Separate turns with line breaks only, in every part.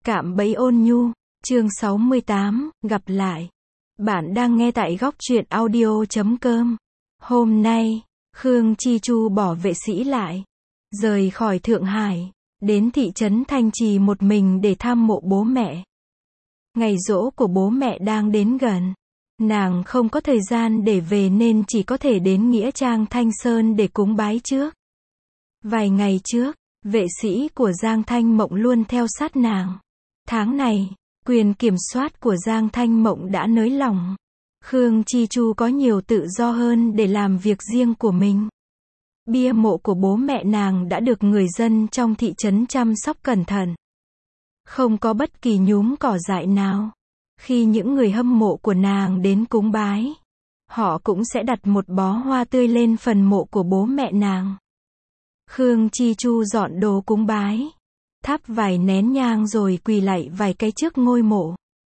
Cạm bẫy ôn nhu, chương 68, gặp lại. Bạn đang nghe tại góc truyện audio.com. Hôm nay, Khương Chi Chu bỏ vệ sĩ lại, rời khỏi Thượng Hải, đến thị trấn Thanh Trì một mình để thăm mộ bố mẹ. Ngày giỗ của bố mẹ đang đến gần. Nàng không có thời gian để về nên chỉ có thể đến Nghĩa Trang Thanh Sơn để cúng bái trước. Vài ngày trước, vệ sĩ của Giang Thanh Mộng luôn theo sát nàng. Tháng này, quyền kiểm soát của Giang Thanh Mộng đã nới lỏng. Khương Chi Chu có nhiều tự do hơn để làm việc riêng của mình. Bia mộ của bố mẹ nàng đã được người dân trong thị trấn chăm sóc cẩn thận. Không có bất kỳ nhúm cỏ dại nào. Khi những người hâm mộ của nàng đến cúng bái, họ cũng sẽ đặt một bó hoa tươi lên phần mộ của bố mẹ nàng. Khương Chi Chu dọn đồ cúng bái, thắp vài nén nhang rồi quỳ lạy vài cái trước ngôi mộ.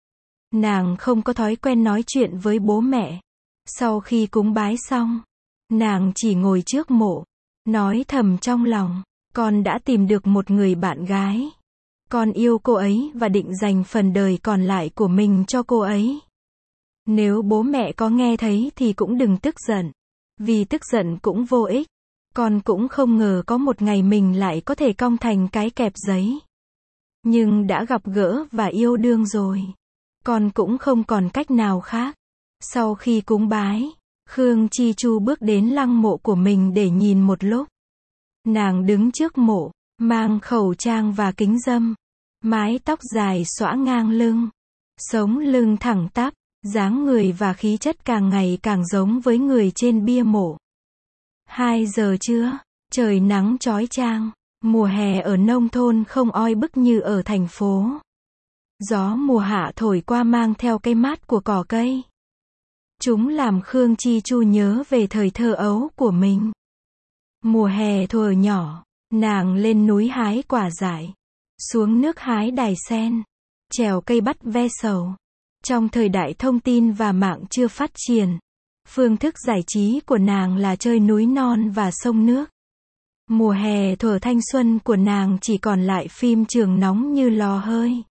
Nàng không có thói quen nói chuyện với bố mẹ. Sau khi cúng bái xong, nàng chỉ ngồi trước mộ, nói thầm trong lòng, con đã tìm được một người bạn gái. Con yêu cô ấy và định dành phần đời còn lại của mình cho cô ấy. Nếu bố mẹ có nghe thấy thì cũng đừng tức giận. Vì tức giận cũng vô ích. Con cũng không ngờ có một ngày mình lại có thể cong thành cái kẹp giấy. Nhưng đã gặp gỡ và yêu đương rồi. Con cũng không còn cách nào khác. Sau khi cúng bái, Khương Chi Chu bước đến lăng mộ của mình để nhìn một lúc. Nàng đứng trước mộ, mang khẩu trang và kính râm. Mái tóc dài xõa ngang lưng. Sống lưng thẳng tắp, dáng người và khí chất càng ngày càng giống với người trên bia mộ. 2 giờ trưa, trời nắng chói chang. Mùa hè ở nông thôn không oi bức như ở thành phố. Gió mùa hạ thổi qua mang theo cái mát của cỏ cây. Chúng làm Khương Chi Chu nhớ về thời thơ ấu của mình. Mùa hè thuở nhỏ, nàng lên núi hái quả dại, xuống nước hái đài sen, trèo cây bắt ve sầu. Trong thời đại thông tin và mạng chưa phát triển, phương thức giải trí của nàng là chơi núi non và sông nước. Mùa hè thuở thanh xuân của nàng chỉ còn lại phim trường nóng như lò hơi.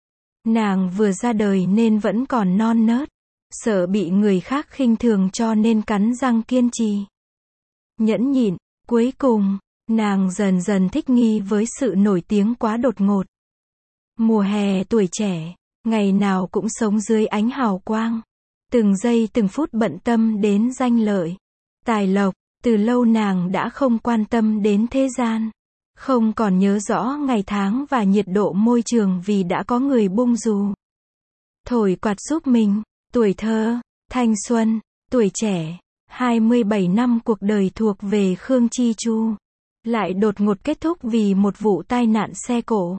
Nàng vừa ra đời nên vẫn còn non nớt, sợ bị người khác khinh thường cho nên cắn răng kiên trì. Nhẫn nhịn, cuối cùng, nàng dần dần thích nghi với sự nổi tiếng quá đột ngột. Mùa hè tuổi trẻ, ngày nào cũng sống dưới ánh hào quang. Từng giây từng phút bận tâm đến danh lợi, tài lộc. Từ lâu nàng đã không quan tâm đến thế gian. Không còn nhớ rõ ngày tháng và nhiệt độ môi trường vì đã có người bung dù. Thổi quạt giúp mình. Tuổi thơ, thanh xuân, tuổi trẻ, 27 năm cuộc đời thuộc về Khương Chi Chu. Lại đột ngột kết thúc vì một vụ tai nạn xe cộ.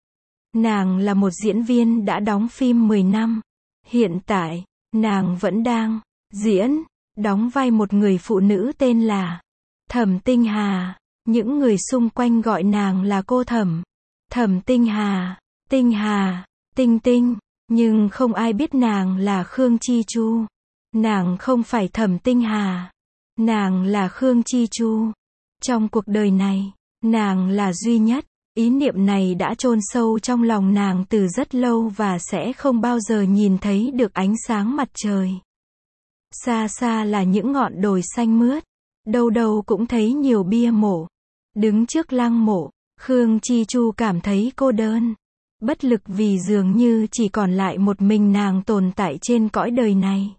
Nàng là một diễn viên đã đóng phim 10 năm. Hiện tại, nàng vẫn đang diễn, đóng vai một người phụ nữ tên là Thẩm Tinh Hà. Những người xung quanh gọi nàng là cô Thẩm. Thẩm Tinh Hà, Tinh Hà, Tinh Tinh. Nhưng không ai biết nàng là Khương Chi Chu. Nàng không phải Thẩm Tinh Hà. Nàng là Khương Chi Chu. Trong cuộc đời này, nàng là duy nhất. Ý niệm này đã chôn sâu trong lòng nàng từ rất lâu và sẽ không bao giờ nhìn thấy được ánh sáng mặt trời. Xa xa là những ngọn đồi xanh mướt. Đâu đâu cũng thấy nhiều bia mộ. Đứng trước lăng mộ, Khương Chi Chu cảm thấy cô đơn. Bất lực vì dường như chỉ còn lại một mình nàng tồn tại trên cõi đời này.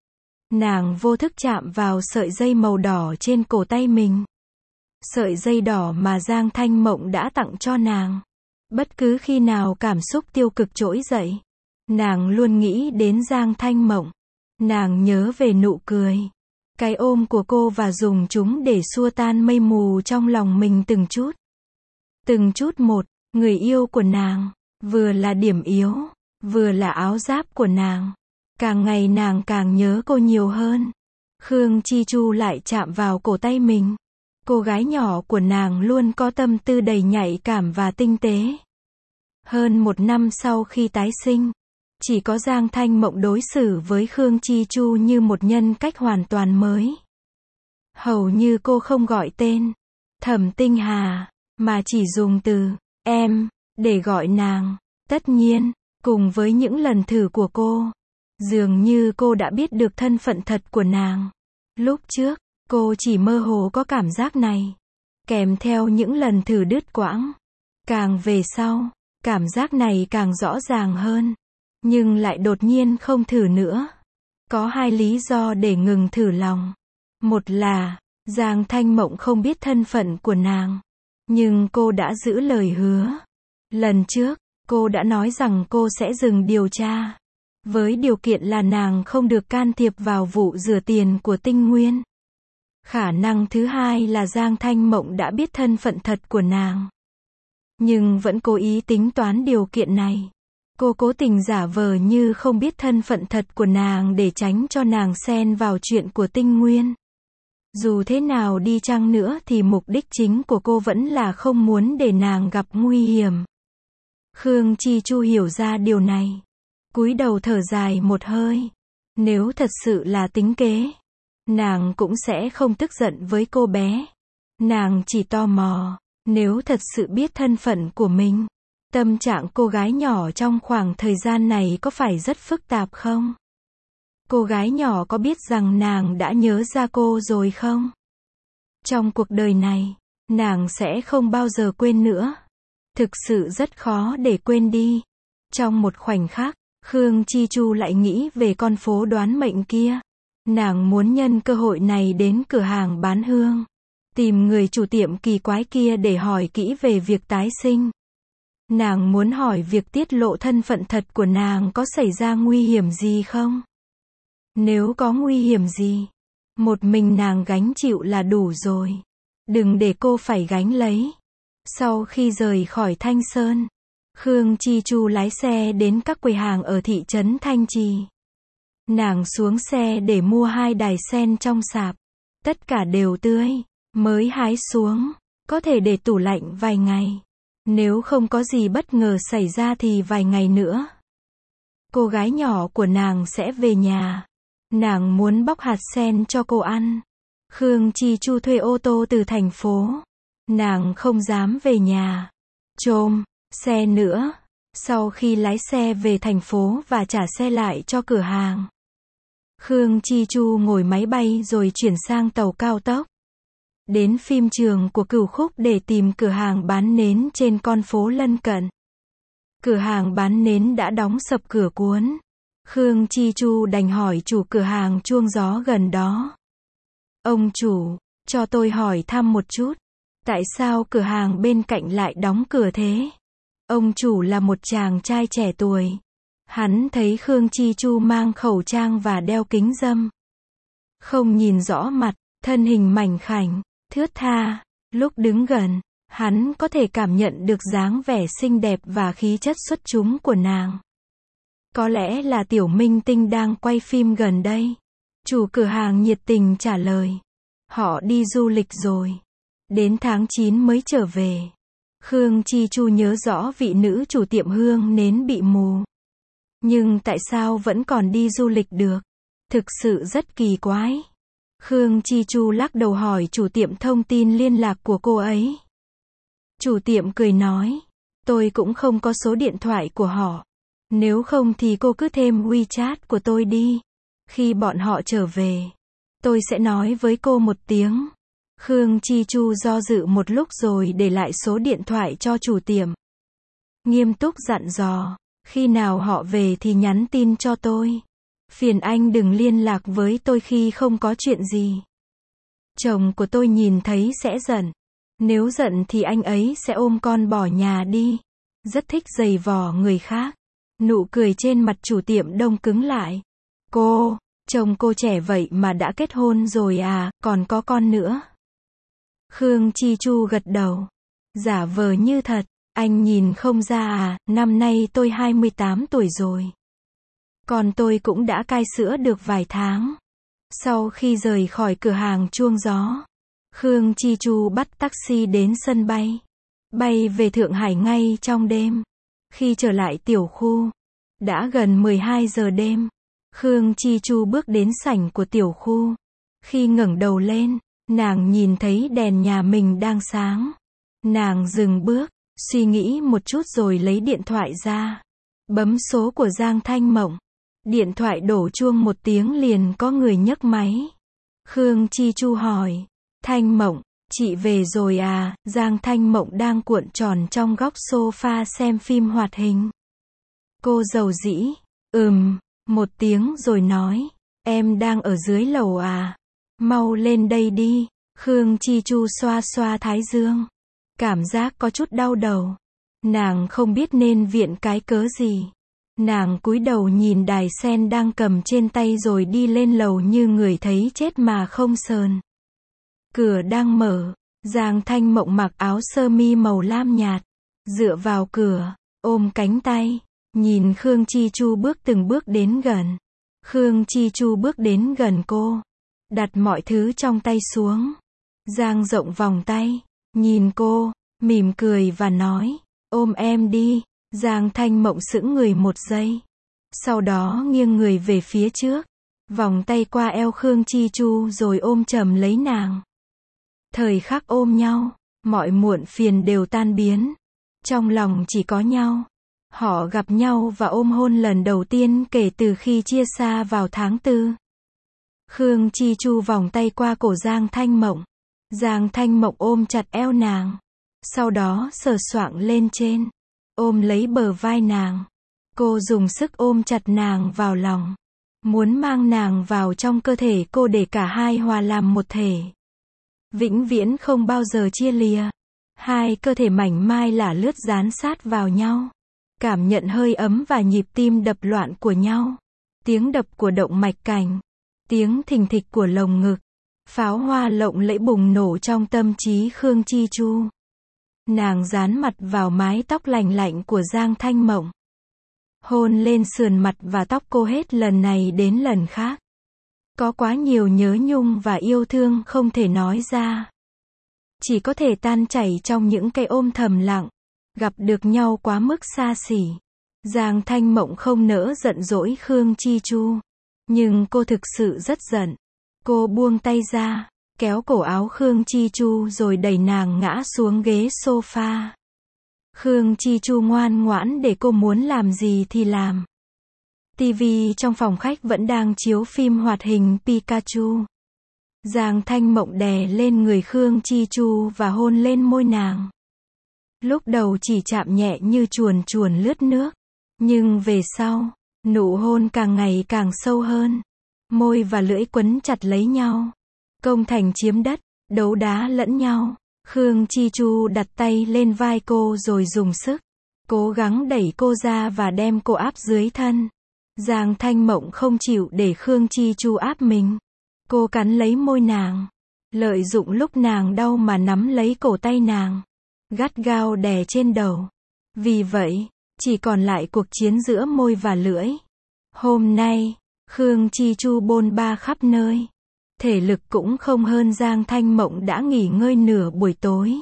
Nàng vô thức chạm vào sợi dây màu đỏ trên cổ tay mình. Sợi dây đỏ mà Giang Thanh Mộng đã tặng cho nàng. Bất cứ khi nào cảm xúc tiêu cực trỗi dậy, nàng luôn nghĩ đến Giang Thanh Mộng. Nàng nhớ về nụ cười, cái ôm của cô và dùng chúng để xua tan mây mù trong lòng mình từng chút. Từng chút một, người yêu của nàng, vừa là điểm yếu, vừa là áo giáp của nàng. Càng ngày nàng càng nhớ cô nhiều hơn. Khương Chi Chu lại chạm vào cổ tay mình. Cô gái nhỏ của nàng luôn có tâm tư đầy nhạy cảm và tinh tế. Hơn 1 năm sau khi tái sinh, chỉ có Giang Thanh Mộng đối xử với Khương Chi Chu như một nhân cách hoàn toàn mới. Hầu như cô không gọi tên Thẩm Tinh Hà, mà chỉ dùng từ em để gọi nàng. Tất nhiên, cùng với những lần thử của cô, dường như cô đã biết được thân phận thật của nàng. Lúc trước, cô chỉ mơ hồ có cảm giác này, kèm theo những lần thử đứt quãng. Càng về sau, cảm giác này càng rõ ràng hơn, nhưng lại đột nhiên không thử nữa. Có hai lý do để ngừng thử lòng. Một là, Giang Thanh Mộng không biết thân phận của nàng, nhưng cô đã giữ lời hứa. Lần trước, cô đã nói rằng cô sẽ dừng điều tra, với điều kiện là nàng không được can thiệp vào vụ rửa tiền của Tinh Nguyên. Khả năng thứ hai là Giang Thanh Mộng đã biết thân phận thật của nàng, nhưng vẫn cố ý tính toán điều kiện này. Cô cố tình giả vờ như không biết thân phận thật của nàng để tránh cho nàng xen vào chuyện của Tinh Nguyên. Dù thế nào đi chăng nữa thì mục đích chính của cô vẫn là không muốn để nàng gặp nguy hiểm. Khương Chi Chu hiểu ra điều này, cúi đầu thở dài một hơi. Nếu thật sự là tính kế, nàng cũng sẽ không tức giận với cô bé. Nàng chỉ tò mò, nếu thật sự biết thân phận của mình, tâm trạng cô gái nhỏ trong khoảng thời gian này có phải rất phức tạp không? Cô gái nhỏ có biết rằng nàng đã nhớ ra cô rồi không? Trong cuộc đời này, nàng sẽ không bao giờ quên nữa. Thực sự rất khó để quên đi. Trong một khoảnh khắc, Khương Chi Chu lại nghĩ về con phố đoán mệnh kia. Nàng muốn nhân cơ hội này đến cửa hàng bán hương, tìm người chủ tiệm kỳ quái kia để hỏi kỹ về việc tái sinh. Nàng muốn hỏi việc tiết lộ thân phận thật của nàng có xảy ra nguy hiểm gì không? Nếu có nguy hiểm gì, một mình nàng gánh chịu là đủ rồi. Đừng để cô phải gánh lấy. Sau khi rời khỏi Thanh Sơn, Khương Chi Chu lái xe đến các quầy hàng ở thị trấn Thanh Trì. Nàng xuống xe để mua 2 đài sen trong sạp. Tất cả đều tươi, mới hái xuống, có thể để tủ lạnh vài ngày. Nếu không có gì bất ngờ xảy ra thì vài ngày nữa, cô gái nhỏ của nàng sẽ về nhà. Nàng muốn bóc hạt sen cho cô ăn. Khương Chi Chu thuê ô tô từ thành phố. Nàng không dám về nhà trông xe nữa. Sau khi lái xe về thành phố và trả xe lại cho cửa hàng, Khương Chi Chu ngồi máy bay rồi chuyển sang tàu cao tốc. Đến phim trường của Cửu Khúc để tìm cửa hàng bán nến trên con phố lân cận. Cửa hàng bán nến đã đóng sập cửa cuốn. Khương Chi Chu đành hỏi chủ cửa hàng chuông gió gần đó. Ông chủ, cho tôi hỏi thăm một chút. Tại sao cửa hàng bên cạnh lại đóng cửa thế? Ông chủ là một chàng trai trẻ tuổi. Hắn thấy Khương Chi Chu mang khẩu trang và đeo kính râm. Không nhìn rõ mặt, thân hình mảnh khảnh, thướt tha. Lúc đứng gần, hắn có thể cảm nhận được dáng vẻ xinh đẹp và khí chất xuất chúng của nàng. Có lẽ là tiểu minh tinh đang quay phim gần đây. Chủ cửa hàng nhiệt tình trả lời. Họ đi du lịch rồi. Đến tháng 9 mới trở về. Khương Chi Chu nhớ rõ vị nữ chủ tiệm hương nến bị mù. Nhưng tại sao vẫn còn đi du lịch được? Thực sự rất kỳ quái. Khương Chi Chu lắc đầu hỏi chủ tiệm thông tin liên lạc của cô ấy. Chủ tiệm cười nói. Tôi cũng không có số điện thoại của họ. Nếu không thì cô cứ thêm WeChat của tôi đi. Khi bọn họ trở về, tôi sẽ nói với cô một tiếng. Khương Chi Chu do dự một lúc rồi để lại số điện thoại cho chủ tiệm. Nghiêm túc dặn dò, khi nào họ về thì nhắn tin cho tôi. Phiền anh đừng liên lạc với tôi khi không có chuyện gì. Chồng của tôi nhìn thấy sẽ giận. Nếu giận thì anh ấy sẽ ôm con bỏ nhà đi. Rất thích giày vò người khác. Nụ cười trên mặt chủ tiệm đông cứng lại. Cô, chồng cô trẻ vậy mà đã kết hôn rồi à, còn có con nữa. Khương Chi Chu gật đầu. Giả vờ như thật, anh nhìn không ra à, năm nay tôi 28 tuổi rồi. Còn tôi cũng đã cai sữa được vài tháng. Sau khi rời khỏi cửa hàng chuông gió, Khương Chi Chu bắt taxi đến sân bay. Bay về Thượng Hải ngay trong đêm. Khi trở lại tiểu khu, đã gần 12 giờ đêm. Khương Chi Chu bước đến sảnh của tiểu khu. Khi ngẩng đầu lên, nàng nhìn thấy đèn nhà mình đang sáng. Nàng dừng bước, Suy nghĩ một chút rồi lấy điện thoại ra. Bấm số của Giang Thanh Mộng. Điện thoại đổ chuông một tiếng liền có người nhấc máy. Khương Chi Chu hỏi. Thanh Mộng, chị về rồi à? Giang Thanh Mộng đang cuộn tròn trong góc sofa xem phim hoạt hình. Cô dầu dĩ. Một tiếng rồi nói. Em đang ở dưới lầu à? Mau lên đây đi. Khương Chi Chu xoa xoa thái dương. Cảm giác có chút đau đầu. Nàng không biết nên viện cái cớ gì. Nàng cúi đầu nhìn đài sen đang cầm trên tay rồi đi lên lầu như người thấy chết mà không sờn. Cửa đang mở. Giang Thanh Mộng mặc áo sơ mi màu lam nhạt. Dựa vào cửa, ôm cánh tay. Nhìn Khương Chi Chu bước từng bước đến gần. Khương Chi Chu bước đến gần cô. Đặt mọi thứ trong tay xuống. Giang rộng vòng tay. Nhìn cô, mỉm cười và nói. Ôm em đi. Giang Thanh Mộng sững người một giây. Sau đó nghiêng người về phía trước. Vòng tay qua eo Khương Chi Chu rồi ôm chầm lấy nàng. Thời khắc ôm nhau, mọi muộn phiền đều tan biến. Trong lòng chỉ có nhau. Họ gặp nhau và ôm hôn lần đầu tiên kể từ khi chia xa vào tháng 4. Khương Chi Chu vòng tay qua cổ Giang Thanh Mộng. Giang Thanh Mộng ôm chặt eo nàng. Sau đó sờ soạng lên trên. Ôm lấy bờ vai nàng. Cô dùng sức ôm chặt nàng vào lòng. Muốn mang nàng vào trong cơ thể cô để cả hai hòa làm một thể. Vĩnh viễn không bao giờ chia lìa. Hai cơ thể mảnh mai lả lướt dán sát vào nhau. Cảm nhận hơi ấm và nhịp tim đập loạn của nhau. Tiếng đập của động mạch cảnh. Tiếng thình thịch của lồng ngực. Pháo hoa lộng lẫy bùng nổ trong tâm trí Khương Chi Chu. Nàng dán mặt vào mái tóc lành lạnh của Giang Thanh Mộng. Hôn lên sườn mặt và tóc cô hết lần này đến lần khác. Có quá nhiều nhớ nhung và yêu thương không thể nói ra. Chỉ có thể tan chảy trong những cái ôm thầm lặng. Gặp được nhau quá mức xa xỉ. Giang Thanh Mộng không nỡ giận dỗi Khương Chi Chu. Nhưng cô thực sự rất giận. Cô buông tay ra, kéo cổ áo Khương Chi Chu rồi đẩy nàng ngã xuống ghế sofa. Khương Chi Chu ngoan ngoãn để cô muốn làm gì thì làm. TV trong phòng khách vẫn đang chiếu phim hoạt hình Pikachu. Giang Thanh Mộng đè lên người Khương Chi Chu và hôn lên môi nàng. Lúc đầu chỉ chạm nhẹ như chuồn chuồn lướt nước. Nhưng về sau, nụ hôn càng ngày càng sâu hơn. Môi và lưỡi quấn chặt lấy nhau. Công thành chiếm đất, đấu đá lẫn nhau. Khương Chi Chu đặt tay lên vai cô rồi dùng sức. Cố gắng đẩy cô ra và đem cô áp dưới thân. Giang Thanh Mộng không chịu để Khương Chi Chu áp mình. Cô cắn lấy môi nàng. Lợi dụng lúc nàng đau mà nắm lấy cổ tay nàng. Gắt gao đè trên đầu. Vì vậy, chỉ còn lại cuộc chiến giữa môi và lưỡi. Hôm nay, Khương Chi Chu bôn ba khắp nơi. Thể lực cũng không hơn Giang Thanh Mộng đã nghỉ ngơi nửa buổi tối.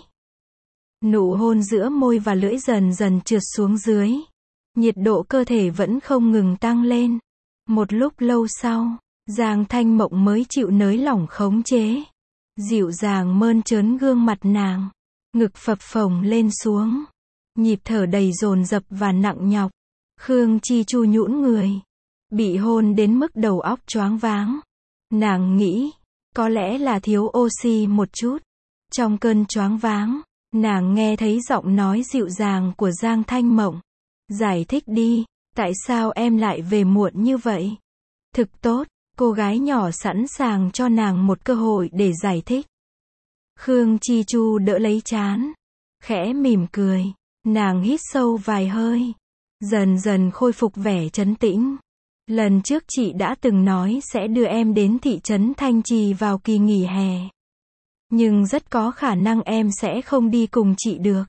Nụ hôn giữa môi và lưỡi dần dần trượt xuống dưới. Nhiệt độ cơ thể vẫn không ngừng tăng lên. Một lúc lâu sau, Giang Thanh Mộng mới chịu nới lỏng khống chế. Dịu dàng mơn trớn gương mặt nàng. Ngực phập phồng lên xuống. Nhịp thở đầy dồn dập và nặng nhọc. Khương Chi Chu nhũn người. Bị hôn đến mức đầu óc choáng váng. Nàng nghĩ, có lẽ là thiếu oxy một chút. Trong cơn choáng váng, nàng nghe thấy giọng nói dịu dàng của Giang Thanh Mộng. Giải thích đi, tại sao em lại về muộn như vậy? Thực tốt, cô gái nhỏ sẵn sàng cho nàng một cơ hội để giải thích. Khương Chi Chu đỡ lấy trán. Khẽ mỉm cười. Nàng hít sâu vài hơi. Dần dần khôi phục vẻ trấn tĩnh. Lần trước chị đã từng nói sẽ đưa em đến thị trấn Thanh Trì vào kỳ nghỉ hè. Nhưng rất có khả năng em sẽ không đi cùng chị được.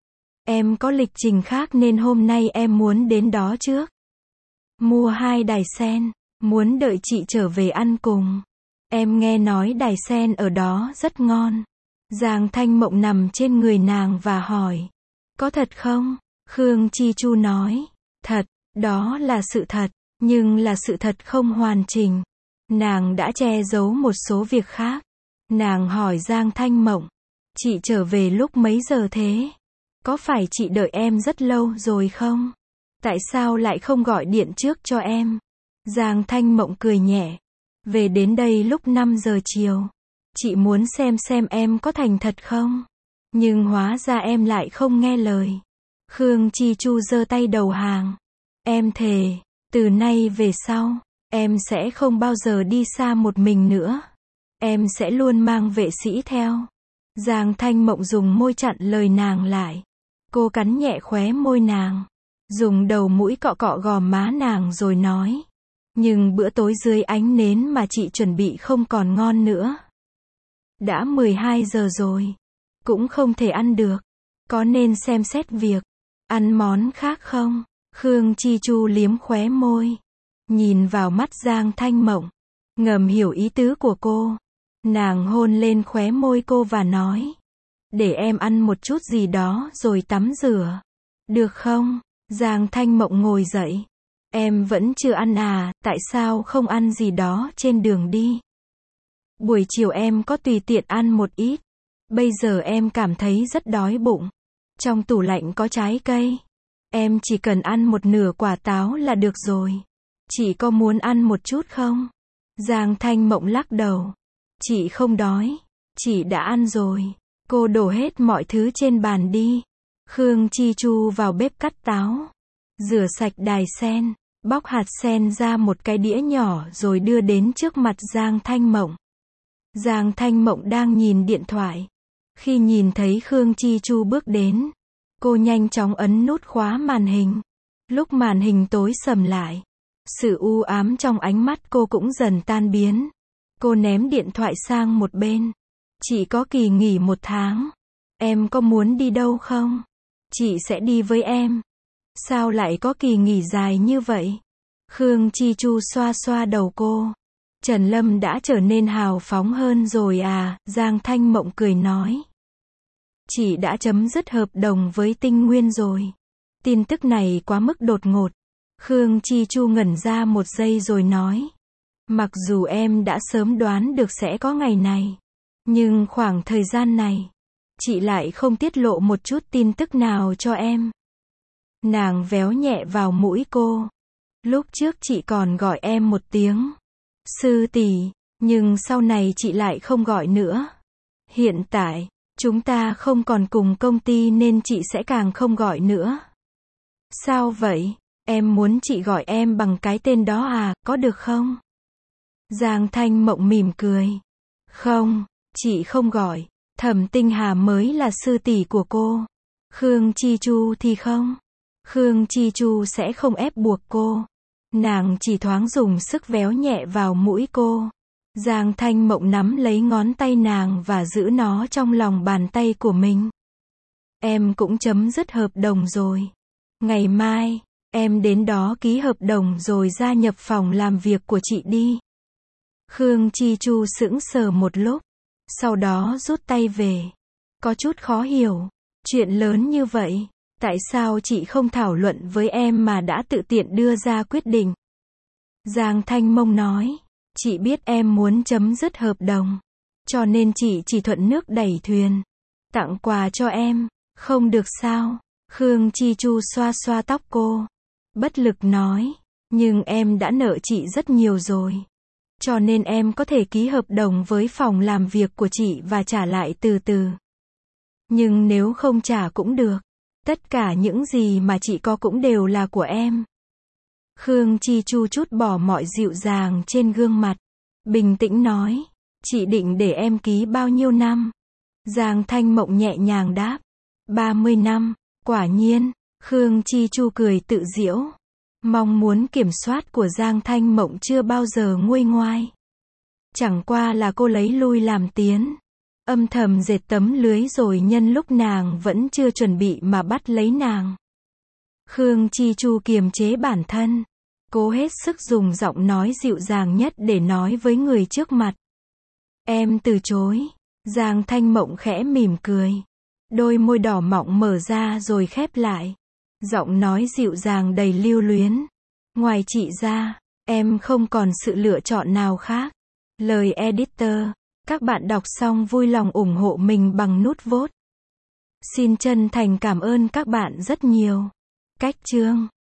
Em có lịch trình khác nên hôm nay em muốn đến đó trước. Mua 2 đài sen, muốn đợi chị trở về ăn cùng. Em nghe nói đài sen ở đó rất ngon. Giang Thanh Mộng nằm trên người nàng và hỏi. Có thật không? Khương Chi Chu nói. Thật, đó là sự thật. Nhưng là sự thật không hoàn chỉnh. Nàng đã che giấu một số việc khác. Nàng hỏi Giang Thanh Mộng. Chị trở về lúc mấy giờ thế? Có phải chị đợi em rất lâu rồi không? Tại sao lại không gọi điện trước cho em? Giang Thanh Mộng cười nhẹ. Về đến đây lúc 5 giờ chiều. Chị muốn xem em có thành thật không? Nhưng hóa ra em lại không nghe lời. Khương Chi Chu giơ tay đầu hàng. Em thề, từ nay về sau, em sẽ không bao giờ đi xa một mình nữa. Em sẽ luôn mang vệ sĩ theo. Giang Thanh Mộng dùng môi chặn lời nàng lại. Cô cắn nhẹ khóe môi nàng. Dùng đầu mũi cọ cọ gò má nàng rồi nói. Nhưng bữa tối dưới ánh nến mà chị chuẩn bị không còn ngon nữa. Đã 12 giờ rồi. Cũng không thể ăn được. Có nên xem xét việc ăn món khác không? Khương Chi Chu liếm khóe môi. Nhìn vào mắt Giang Thanh Mộng. Ngầm hiểu ý tứ của cô. Nàng hôn lên khóe môi cô và nói. Để em ăn một chút gì đó rồi tắm rửa. Được không? Giang Thanh Mộng ngồi dậy. Em vẫn chưa ăn à, tại sao không ăn gì đó trên đường đi? Buổi chiều em có tùy tiện ăn một ít. Bây giờ em cảm thấy rất đói bụng. Trong tủ lạnh có trái cây. Em chỉ cần ăn một nửa quả táo là được rồi. Chị có muốn ăn một chút không? Giang Thanh Mộng lắc đầu. Chị không đói. Chị đã ăn rồi. Cô đổ hết mọi thứ trên bàn đi. Khương Chi Chu vào bếp cắt táo. Rửa sạch đài sen. Bóc hạt sen ra một cái đĩa nhỏ rồi đưa đến trước mặt Giang Thanh Mộng. Giang Thanh Mộng đang nhìn điện thoại. Khi nhìn thấy Khương Chi Chu bước đến, cô nhanh chóng ấn nút khóa màn hình. Lúc màn hình tối sầm lại, sự u ám trong ánh mắt cô cũng dần tan biến. Cô ném điện thoại sang một bên. Chị có kỳ nghỉ 1 tháng. Em có muốn đi đâu không? Chị sẽ đi với em. Sao lại có kỳ nghỉ dài như vậy? Khương Chi Chu xoa xoa đầu cô. Trần Lâm đã trở nên hào phóng hơn rồi à? Giang Thanh Mộng cười nói. Chị đã chấm dứt hợp đồng với Tinh Nguyên rồi. Tin tức này quá mức đột ngột. Khương Chi Chu ngẩn ra một giây rồi nói. Mặc dù em đã sớm đoán được sẽ có ngày này. Nhưng khoảng thời gian này, chị lại không tiết lộ một chút tin tức nào cho em. Nàng véo nhẹ vào mũi cô. Lúc trước chị còn gọi em một tiếng sư tỷ, nhưng sau này chị lại không gọi nữa. Hiện tại, chúng ta không còn cùng công ty nên chị sẽ càng không gọi nữa. Sao vậy? Em muốn chị gọi em bằng cái tên đó à, có được không? Giang Thanh Mộng mỉm cười. Không, chị không gọi. Thẩm Tinh Hà mới là sư tỷ của cô. Khương Chi Chu thì không. Khương Chi Chu sẽ không ép buộc cô. Nàng chỉ thoáng dùng sức véo nhẹ vào mũi cô. Giang Thanh Mộng nắm lấy ngón tay nàng và giữ nó trong lòng bàn tay của mình. Em cũng chấm dứt hợp đồng rồi. Ngày mai, em đến đó ký hợp đồng rồi gia nhập phòng làm việc của chị đi. Khương Chi Chu sững sờ một lúc. Sau đó rút tay về. Có chút khó hiểu. Chuyện lớn như vậy. Tại sao chị không thảo luận với em mà đã tự tiện đưa ra quyết định? Giang Thanh Mộng nói. Chị biết em muốn chấm dứt hợp đồng. Cho nên chị chỉ thuận nước đẩy thuyền. Tặng quà cho em. Không được sao? Khương Chi Chu xoa xoa tóc cô. Bất lực nói. Nhưng em đã nợ chị rất nhiều rồi. Cho nên em có thể ký hợp đồng với phòng làm việc của chị và trả lại từ từ. Nhưng nếu không trả cũng được. Tất cả những gì mà chị có cũng đều là của em. Khương Chi Chu trút bỏ mọi dịu dàng trên gương mặt. Bình tĩnh nói. Chị định để em ký bao nhiêu năm? Giang Thanh Mộng nhẹ nhàng đáp. 30 năm. Quả nhiên. Khương Chi Chu cười tự giễu. Mong muốn kiểm soát của Giang Thanh Mộng chưa bao giờ nguôi ngoai. Chẳng qua là cô lấy lui làm tiến. Âm thầm dệt tấm lưới rồi nhân lúc nàng vẫn chưa chuẩn bị mà bắt lấy nàng. Khương Chi Chu kiềm chế bản thân. Cố hết sức dùng giọng nói dịu dàng nhất để nói với người trước mặt. Em từ chối. Giang Thanh Mộng khẽ mỉm cười. Đôi môi đỏ mọng mở ra rồi khép lại. Giọng nói dịu dàng đầy lưu luyến. Ngoài chị ra, em không còn sự lựa chọn nào khác. Lời editor. Các bạn đọc xong vui lòng ủng hộ mình bằng nút vote. Xin chân thành cảm ơn các bạn rất nhiều. Cách chương